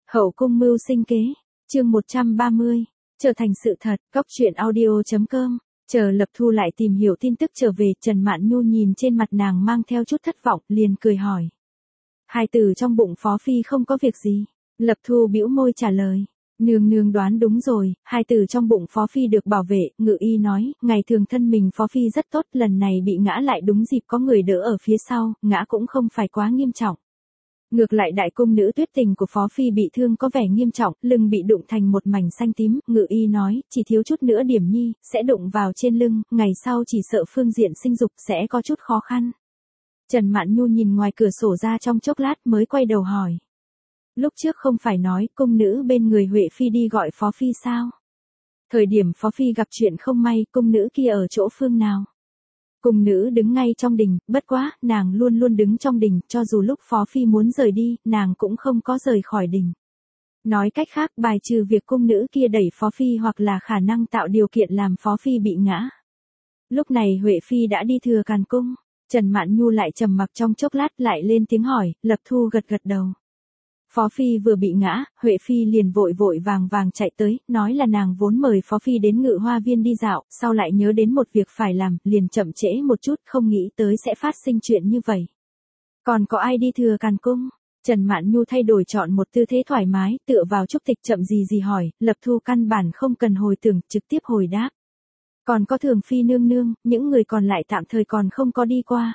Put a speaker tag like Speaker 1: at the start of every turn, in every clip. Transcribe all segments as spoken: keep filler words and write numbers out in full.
Speaker 1: Hậu cung mưu sinh kế, chương một trăm ba mươi, trở thành sự thật, góc truyện audio.com. Chờ Lập Thu lại tìm hiểu tin tức trở về, Trần Mạn Nhu nhìn trên mặt nàng mang theo chút thất vọng, liền cười hỏi. Hai từ trong bụng Phó Phi không có việc gì. Lập Thu bĩu môi trả lời. Nương nương đoán đúng rồi, hai từ trong bụng Phó Phi được bảo vệ, Ngự Y nói, ngày thường thân mình Phó Phi rất tốt, lần này bị ngã lại đúng dịp có người đỡ ở phía sau, ngã cũng không phải quá nghiêm trọng. Ngược lại đại cung nữ Tuyết Tình của Phó Phi bị thương có vẻ nghiêm trọng, lưng bị đụng thành một mảnh xanh tím, Ngự Y nói, chỉ thiếu chút nữa điểm nhi, sẽ đụng vào trên lưng, ngày sau chỉ sợ phương diện sinh dục sẽ có chút khó khăn. Trần Mạn Nhu nhìn ngoài cửa sổ ra trong chốc lát mới quay đầu hỏi. Lúc trước không phải nói cung nữ bên người Huệ Phi đi gọi Phó Phi sao? Thời điểm Phó Phi gặp chuyện không may, cung nữ kia ở chỗ phương nào? Cung nữ đứng ngay trong đình, bất quá, nàng luôn luôn đứng trong đình, cho dù lúc Phó Phi muốn rời đi, nàng cũng không có rời khỏi đình. Nói cách khác, bài trừ việc cung nữ kia đẩy Phó Phi hoặc là khả năng tạo điều kiện làm Phó Phi bị ngã. Lúc này Huệ Phi đã đi thừa Càn Cung, Trần Mạn Nhu lại trầm mặc trong chốc lát lại lên tiếng hỏi, Lập Thu gật gật đầu. Phó Phi vừa bị ngã, Huệ Phi liền vội vội vàng vàng chạy tới, nói là nàng vốn mời Phó Phi đến Ngự Hoa Viên đi dạo, sau lại nhớ đến một việc phải làm, liền chậm trễ một chút, không nghĩ tới sẽ phát sinh chuyện như vậy. Còn có ai đi thừa Càn Cung? Trần Mạn Nhu thay đổi chọn một tư thế thoải mái, tựa vào trúc tịch chậm gì gì hỏi, Lập Thu căn bản không cần hồi tưởng, trực tiếp hồi đáp. Còn có Thường Phi nương nương, những người còn lại tạm thời còn không có đi qua.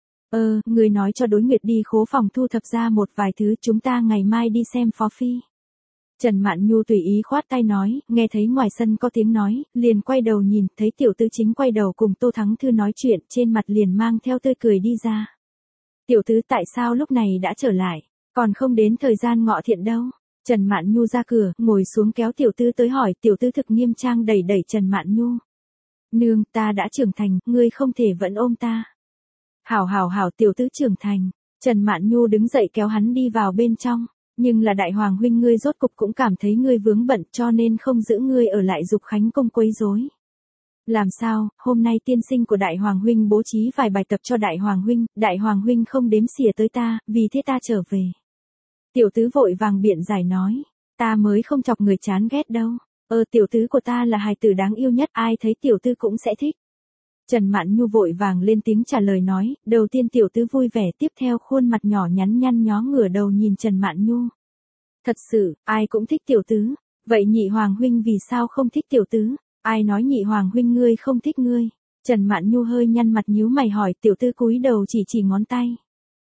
Speaker 1: Ờ, người nói cho Đối Nguyệt đi khố phòng thu thập ra một vài thứ, chúng ta ngày mai đi xem Phó Phi. Trần Mạn Nhu tùy ý khoát tay nói, nghe thấy ngoài sân có tiếng nói, liền quay đầu nhìn, thấy tiểu tứ chính quay đầu cùng Tô Thắng Thư nói chuyện, trên mặt liền mang theo tươi cười đi ra. Tiểu tứ tại sao lúc này đã trở lại, còn không đến thời gian ngọ thiện đâu. Trần Mạn Nhu ra cửa, ngồi xuống kéo tiểu tứ tới hỏi, tiểu tứ thực nghiêm trang đẩy đẩy Trần Mạn Nhu. Nương, ta đã trưởng thành, ngươi không thể vẫn ôm ta. Hảo hảo hảo, tiểu tứ trưởng thành. Trần Mạn Nhu đứng dậy kéo hắn đi vào bên trong. Nhưng là đại hoàng huynh ngươi rốt cục cũng cảm thấy ngươi vướng bận cho nên không giữ ngươi ở lại Dục Khánh Cung quấy rối. Làm sao, hôm nay tiên sinh của đại hoàng huynh bố trí vài bài tập cho đại hoàng huynh, đại hoàng huynh không đếm xỉa tới ta, vì thế ta trở về. Tiểu tứ vội vàng biện giải nói, ta mới không chọc người chán ghét đâu. Ờ tiểu tứ của ta là hài tử đáng yêu nhất, ai thấy tiểu tứ cũng sẽ thích. Trần Mạn Nhu vội vàng lên tiếng trả lời nói, đầu tiên tiểu tứ vui vẻ, tiếp theo khuôn mặt nhỏ nhắn nhăn nhó ngửa đầu nhìn Trần Mạn Nhu. Thật sự, ai cũng thích tiểu tứ, vậy nhị hoàng huynh vì sao không thích tiểu tứ, ai nói nhị hoàng huynh ngươi không thích ngươi. Trần Mạn Nhu hơi nhăn mặt nhíu mày hỏi, tiểu tứ cúi đầu chỉ chỉ ngón tay.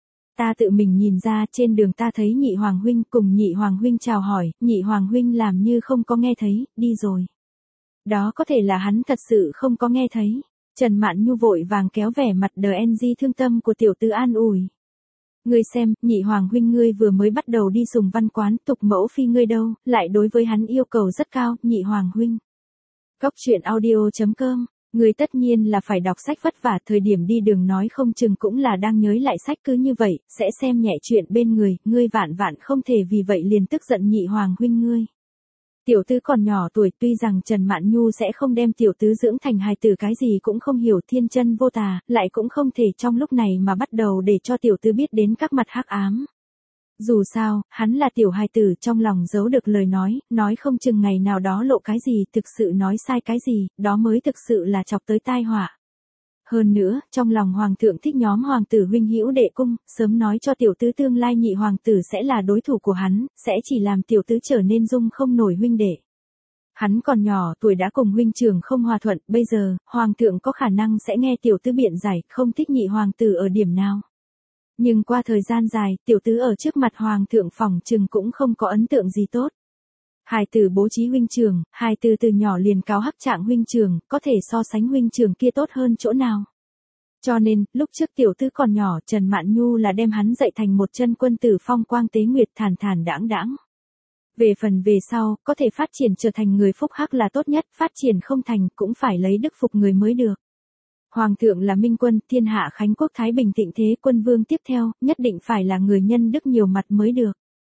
Speaker 1: Ta tự mình nhìn ra, trên đường ta thấy nhị hoàng huynh cùng nhị hoàng huynh chào hỏi, nhị hoàng huynh làm như không có nghe thấy, đi rồi. Đó có thể là hắn thật sự không có nghe thấy. Trần Mạn Nhu vội vàng kéo vẻ mặt đờ en di thương tâm của tiểu tứ an ủi. Ngươi xem, nhị hoàng huynh ngươi vừa mới bắt đầu đi Sùng Văn Quán, Tục Mẫu Phi ngươi đâu, lại đối với hắn yêu cầu rất cao, nhị hoàng huynh. Góc truyện audio.com, ngươi tất nhiên là phải đọc sách vất vả, thời điểm đi đường nói không chừng cũng là đang nhớ lại sách, cứ như vậy, sẽ xem nhẹ chuyện bên người, ngươi vạn vạn không thể vì vậy liền tức giận nhị hoàng huynh ngươi. Tiểu tứ còn nhỏ tuổi, tuy rằng Trần Mạn Nhu sẽ không đem tiểu tứ dưỡng thành hài tử, cái gì cũng không hiểu, thiên chân vô tà, lại cũng không thể trong lúc này mà bắt đầu để cho tiểu tứ biết đến các mặt hắc ám. Dù sao, hắn là tiểu hài tử, trong lòng giấu được lời nói, nói không chừng ngày nào đó lộ cái gì, thực sự nói sai cái gì, đó mới thực sự là chọc tới tai họa. Hơn nữa, trong lòng hoàng thượng thích nhóm hoàng tử huynh hữu đệ cung, sớm nói cho tiểu tứ tương lai nhị hoàng tử sẽ là đối thủ của hắn, sẽ chỉ làm tiểu tứ trở nên dung không nổi huynh đệ. Hắn còn nhỏ tuổi đã cùng huynh trưởng không hòa thuận, bây giờ, hoàng thượng có khả năng sẽ nghe tiểu tứ biện giải, không thích nhị hoàng tử ở điểm nào. Nhưng qua thời gian dài, tiểu tứ ở trước mặt hoàng thượng phỏng chừng cũng không có ấn tượng gì tốt. Hài tử bố trí huynh trưởng, hài tử từ nhỏ liền cáo hắc trạng huynh trưởng, có thể so sánh huynh trưởng kia tốt hơn chỗ nào. Cho nên, lúc trước tiểu tứ còn nhỏ, Trần Mạn Nhu là đem hắn dạy thành một chân quân tử phong quang tế nguyệt, thản thản đãng đãng. Về phần về sau, có thể phát triển trở thành người phúc hắc là tốt nhất, phát triển không thành cũng phải lấy đức phục người mới được. Hoàng thượng là minh quân, thiên hạ khánh quốc thái bình thịnh thế, quân vương tiếp theo, nhất định phải là người nhân đức nhiều mặt mới được.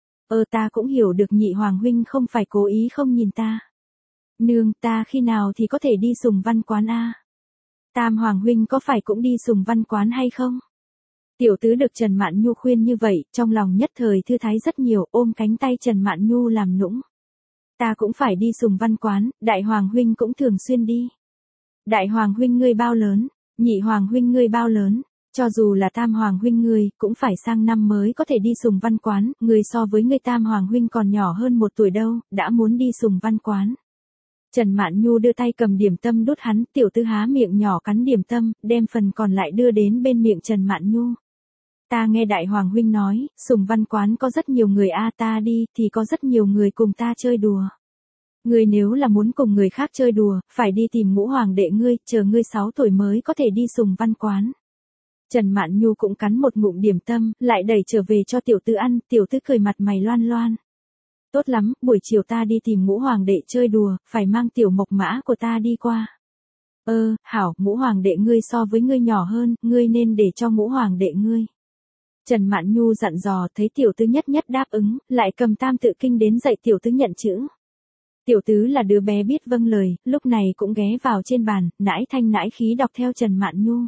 Speaker 1: Ờ ta cũng hiểu được nhị hoàng huynh không phải cố ý không nhìn ta. Nương, ta khi nào thì có thể đi Sùng Văn Quán a? Tam hoàng huynh có phải cũng đi Sùng Văn Quán hay không? Tiểu tứ được Trần Mạn Nhu khuyên như vậy, trong lòng nhất thời thư thái rất nhiều, ôm cánh tay Trần Mạn Nhu làm nũng. Ta cũng phải đi Sùng Văn quán, Đại Hoàng huynh cũng thường xuyên đi. Đại Hoàng huynh ngươi bao lớn, Nhị Hoàng huynh ngươi bao lớn, cho dù là Tam Hoàng huynh ngươi, cũng phải sang năm mới có thể đi Sùng Văn quán, ngươi so với ngươi Tam Hoàng huynh còn nhỏ hơn một tuổi đâu, đã muốn đi Sùng Văn quán. Trần Mạn Nhu đưa tay cầm điểm tâm đút hắn, tiểu tứ há miệng nhỏ cắn điểm tâm, đem phần còn lại đưa đến bên miệng Trần Mạn Nhu. Ta nghe Đại Hoàng huynh nói, Sùng Văn quán có rất nhiều người a ta đi, thì có rất nhiều người cùng ta chơi đùa. Ngươi nếu là muốn cùng người khác chơi đùa, phải đi tìm Ngũ Hoàng đệ ngươi, chờ ngươi sáu tuổi mới có thể đi Sùng Văn quán. Trần Mạn Nhu cũng cắn một ngụm điểm tâm, lại đẩy trở về cho tiểu tứ ăn, tiểu tứ cười mặt mày loan loan. Tốt lắm, buổi chiều ta đi tìm Ngũ Hoàng đệ chơi đùa, phải mang tiểu mộc mã của ta đi qua. Ơ, hảo, Ngũ Hoàng đệ ngươi so với ngươi nhỏ hơn, ngươi nên để cho Ngũ Hoàng đệ ngươi. Trần Mạn Nhu dặn dò, thấy tiểu tứ nhất nhất đáp ứng, lại cầm tam tự kinh đến dạy tiểu tứ nhận chữ. Tiểu tứ là đứa bé biết vâng lời, lúc này cũng ghé vào trên bàn, nãi thanh nãi khí đọc theo Trần Mạn Nhu.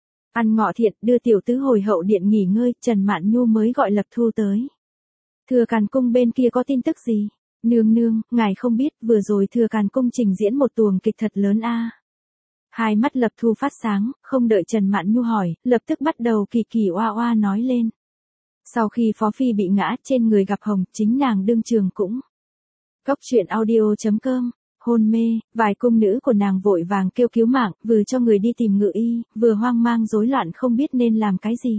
Speaker 1: Ăn ngọ thiện, đưa tiểu tứ hồi hậu điện nghỉ ngơi, Trần Mạn Nhu mới gọi Lập Thu tới. Thừa Càn Cung bên kia có tin tức gì? Nương nương, ngài không biết, vừa rồi Thừa Càn Cung trình diễn một tuồng kịch thật lớn a. Hai mắt Lập Thu phát sáng, không đợi Trần Mạn Nhu hỏi, lập tức bắt đầu kỳ kỳ oa oa nói lên. Sau khi Phó Phi bị ngã, trên người gặp hồng, chính nàng đương trường cũng. Cốc truyện audio chấm com, hôn mê, vài cung nữ của nàng vội vàng kêu cứu mạng, vừa cho người đi tìm ngự y, vừa hoang mang rối loạn không biết nên làm cái gì.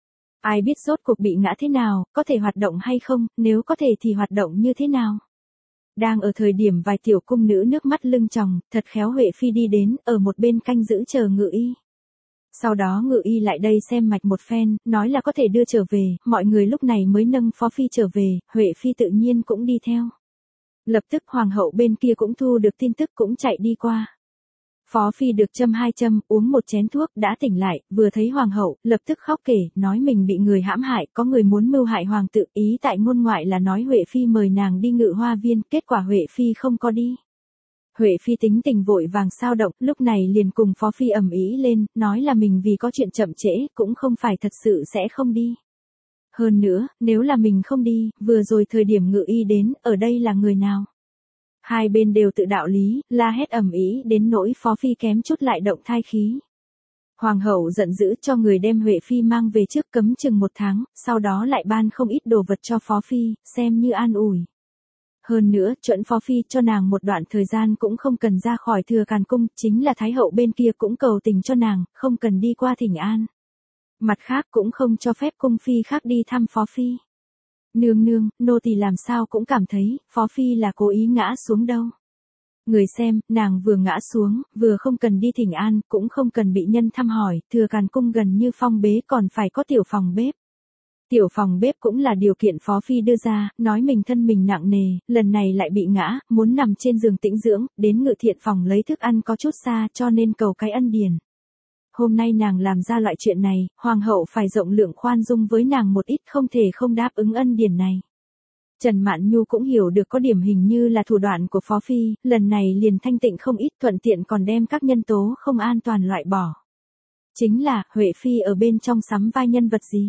Speaker 1: Ai biết rốt cuộc bị ngã thế nào, có thể hoạt động hay không, nếu có thể thì hoạt động như thế nào. Đang ở thời điểm vài tiểu cung nữ nước mắt lưng tròng, thật khéo Huệ Phi đi đến, ở một bên canh giữ chờ ngự y. Sau đó ngự y lại đây xem mạch một phen, nói là có thể đưa trở về, mọi người lúc này mới nâng Phó Phi trở về, Huệ Phi tự nhiên cũng đi theo. Lập tức hoàng hậu bên kia cũng thu được tin tức cũng chạy đi qua. Phó Phi được châm hai châm, uống một chén thuốc, đã tỉnh lại, vừa thấy hoàng hậu, lập tức khóc kể, nói mình bị người hãm hại, có người muốn mưu hại hoàng tự, ý tại ngôn ngoại là nói Huệ Phi mời nàng đi Ngự Hoa Viên, kết quả Huệ Phi không có đi. Huệ Phi tính tình vội vàng sao động, lúc này liền cùng Phó Phi ầm ĩ lên, nói là mình vì có chuyện chậm trễ, cũng không phải thật sự sẽ không đi. Hơn nữa, nếu là mình không đi, vừa rồi thời điểm ngự y đến, ở đây là người nào? Hai bên đều tự đạo lý, la hét ầm ĩ đến nỗi Phó Phi kém chút lại động thai khí. Hoàng hậu giận dữ cho người đem Huệ Phi mang về trước cấm chừng một tháng, sau đó lại ban không ít đồ vật cho Phó Phi, xem như an ủi. Hơn nữa, chuẩn Phó Phi cho nàng một đoạn thời gian cũng không cần ra khỏi Thừa Càn Cung, chính là Thái hậu bên kia cũng cầu tình cho nàng, không cần đi qua thỉnh an. Mặt khác cũng không cho phép cung phi khác đi thăm Phó Phi. Nương nương, nô tỳ làm sao cũng cảm thấy, Phó Phi là cố ý ngã xuống đâu. Người xem, nàng vừa ngã xuống, vừa không cần đi thỉnh an, cũng không cần bị nhân thăm hỏi, Thừa Càn Cung gần như phong bế còn phải có tiểu phòng bếp. Tiểu phòng bếp cũng là điều kiện Phó Phi đưa ra, nói mình thân mình nặng nề, lần này lại bị ngã, muốn nằm trên giường tĩnh dưỡng, đến Ngự Thiện phòng lấy thức ăn có chút xa cho nên cầu cái ân điển. Hôm nay nàng làm ra loại chuyện này, hoàng hậu phải rộng lượng khoan dung với nàng một ít, không thể không đáp ứng ân điển này. Trần Mạn Nhu cũng hiểu được có điểm hình như là thủ đoạn của Phó Phi, lần này liền thanh tịnh không ít, thuận tiện còn đem các nhân tố không an toàn loại bỏ. Chính là, Huệ Phi ở bên trong sắm vai nhân vật gì?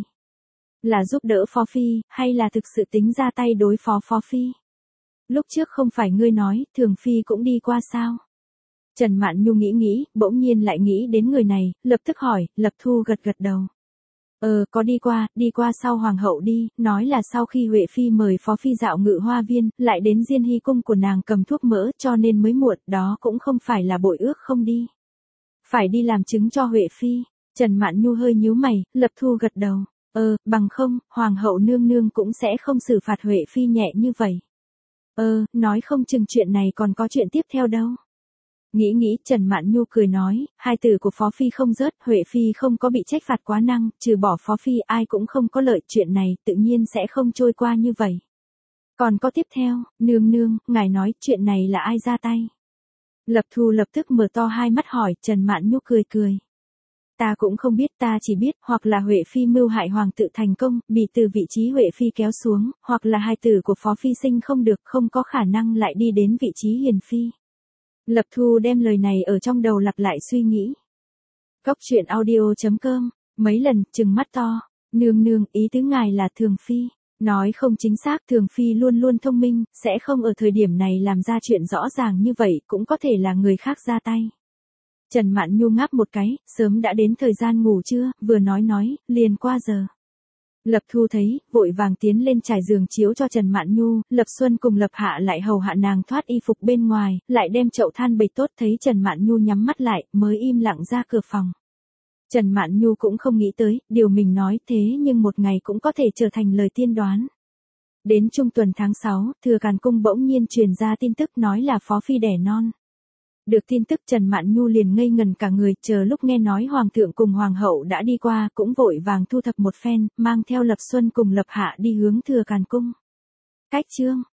Speaker 1: Là giúp đỡ Phó Phi, hay là thực sự tính ra tay đối phó Phó Phi? Lúc trước không phải ngươi nói, Thường Phi cũng đi qua sao? Trần Mạn Nhu nghĩ nghĩ, bỗng nhiên lại nghĩ đến người này, lập tức hỏi, Lập Thu gật gật đầu. Ờ, có đi qua, đi qua sau hoàng hậu đi, nói là sau khi Huệ Phi mời Phó Phi dạo Ngự Hoa Viên, lại đến Diên Hy Cung của nàng cầm thuốc mỡ cho nên mới muộn, đó cũng không phải là bội ước không đi. Phải đi làm chứng cho Huệ Phi. Trần Mạn Nhu hơi nhíu mày, Lập Thu gật đầu. Ờ, bằng không, hoàng hậu nương nương cũng sẽ không xử phạt Huệ Phi nhẹ như vậy. Ờ, nói không chừng chuyện này còn có chuyện tiếp theo đâu. Nghĩ nghĩ, Trần Mạn Nhu cười nói, hai từ của Phó Phi không rớt, Huệ Phi không có bị trách phạt quá năng, trừ bỏ Phó Phi ai cũng không có lợi, chuyện này tự nhiên sẽ không trôi qua như vậy. Còn có tiếp theo, nương nương, ngài nói chuyện này là ai ra tay? Lập Thu lập tức mở to hai mắt hỏi, Trần Mạn Nhu cười cười. Ta cũng không biết, ta chỉ biết, hoặc là Huệ Phi mưu hại hoàng tự thành công, bị từ vị trí Huệ Phi kéo xuống, hoặc là hai tử của Phó Phi sinh không được, không có khả năng lại đi đến vị trí hiền phi. Lập Thu đem lời này ở trong đầu lặp lại suy nghĩ. Cốc truyện audio chấm com, mấy lần, trừng mắt to. Nương nương, ý tứ ngài là Thường Phi. Nói không chính xác, Thường Phi luôn luôn thông minh, sẽ không ở thời điểm này làm ra chuyện rõ ràng như vậy, cũng có thể là người khác ra tay. Trần Mạn Nhu ngáp một cái, sớm đã đến thời gian ngủ trưa, vừa nói nói, liền qua giờ. Lập Thu thấy, vội vàng tiến lên trải giường chiếu cho Trần Mạn Nhu, Lập Xuân cùng Lập Hạ lại hầu hạ nàng thoát y phục bên ngoài, lại đem chậu than bày tốt, thấy Trần Mạn Nhu nhắm mắt lại, mới im lặng ra cửa phòng. Trần Mạn Nhu cũng không nghĩ tới, điều mình nói thế nhưng một ngày cũng có thể trở thành lời tiên đoán. Đến trung tuần tháng sáu, Thừa Càn Cung bỗng nhiên truyền ra tin tức nói là Phó Phi đẻ non. Được tin tức Trần Mạn Nhu liền ngây ngần cả người, chờ lúc nghe nói Hoàng thượng cùng Hoàng hậu đã đi qua, cũng vội vàng thu thập một phen, mang theo Lập Xuân cùng Lập Hạ đi hướng Thừa Càn Cung. Cách chương